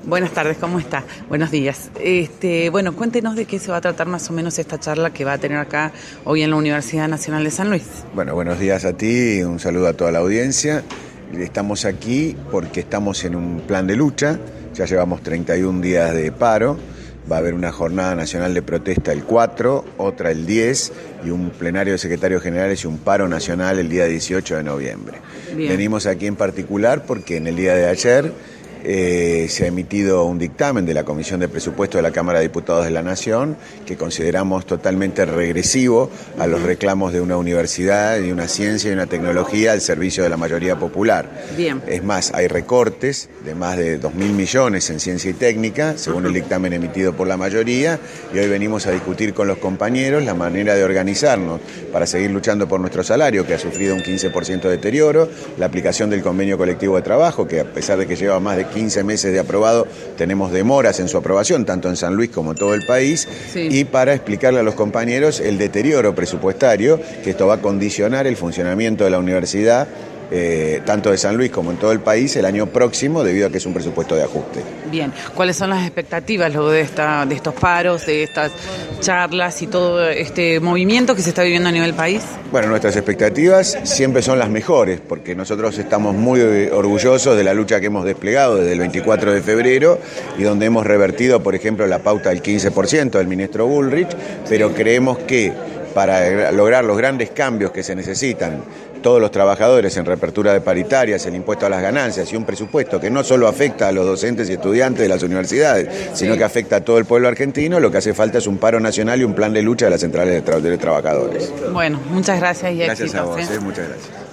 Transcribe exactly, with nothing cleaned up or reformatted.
Buenas tardes, ¿cómo está? Buenos días. Este, bueno, cuéntenos de qué se va a tratar más o menos esta charla que va a tener acá hoy en la Universidad Nacional de San Luis. Bueno, buenos días a ti, un saludo a toda la audiencia. Estamos aquí porque estamos en un plan de lucha, ya llevamos treinta y un días de paro, va a haber una jornada nacional de protesta el cuatro, otra el diez y un plenario de secretarios generales y un paro nacional el día dieciocho de noviembre. Bien. Venimos aquí en particular porque en el día de ayer Eh, se ha emitido un dictamen de la Comisión de Presupuesto de la Cámara de Diputados de la Nación que consideramos totalmente regresivo a los reclamos de una universidad y una ciencia y una tecnología al servicio de la mayoría popular. Bien. Es más, hay recortes de más de dos mil millones en ciencia y técnica, según uh-huh. el dictamen emitido por la mayoría, y hoy venimos a discutir con los compañeros la manera de organizarnos para seguir luchando por nuestro salario, que ha sufrido un quince por ciento de deterioro, la aplicación del convenio colectivo de trabajo, que a pesar de que lleva más de quince meses de aprobado, tenemos demoras en su aprobación, tanto en San Luis como en todo el país, sí. Y para explicarle a los compañeros el deterioro presupuestario, que esto va a condicionar el funcionamiento de la universidad, eh, tanto de San Luis como en todo el país, el año próximo, debido a que es un presupuesto de ajuste. Bien, ¿cuáles son las expectativas luego de, esta, de estos paros, de estas charlas y todo este movimiento que se está viviendo a nivel país? Bueno, nuestras expectativas siempre son las mejores, porque nosotros estamos muy orgullosos de la lucha que hemos desplegado desde el veinticuatro de febrero y donde hemos revertido, por ejemplo, la pauta del quince por ciento del ministro Bullrich, pero creemos que para lograr los grandes cambios que se necesitan, todos los trabajadores en reapertura de paritarias, el impuesto a las ganancias y un presupuesto que no solo afecta a los docentes y estudiantes de las universidades, sino sí. que afecta a todo el pueblo argentino, lo que hace falta es un paro nacional y un plan de lucha de las centrales de, tra- de trabajadores. Bueno, muchas gracias y Gracias éxitos, a vos, ¿eh? ¿eh? Muchas gracias.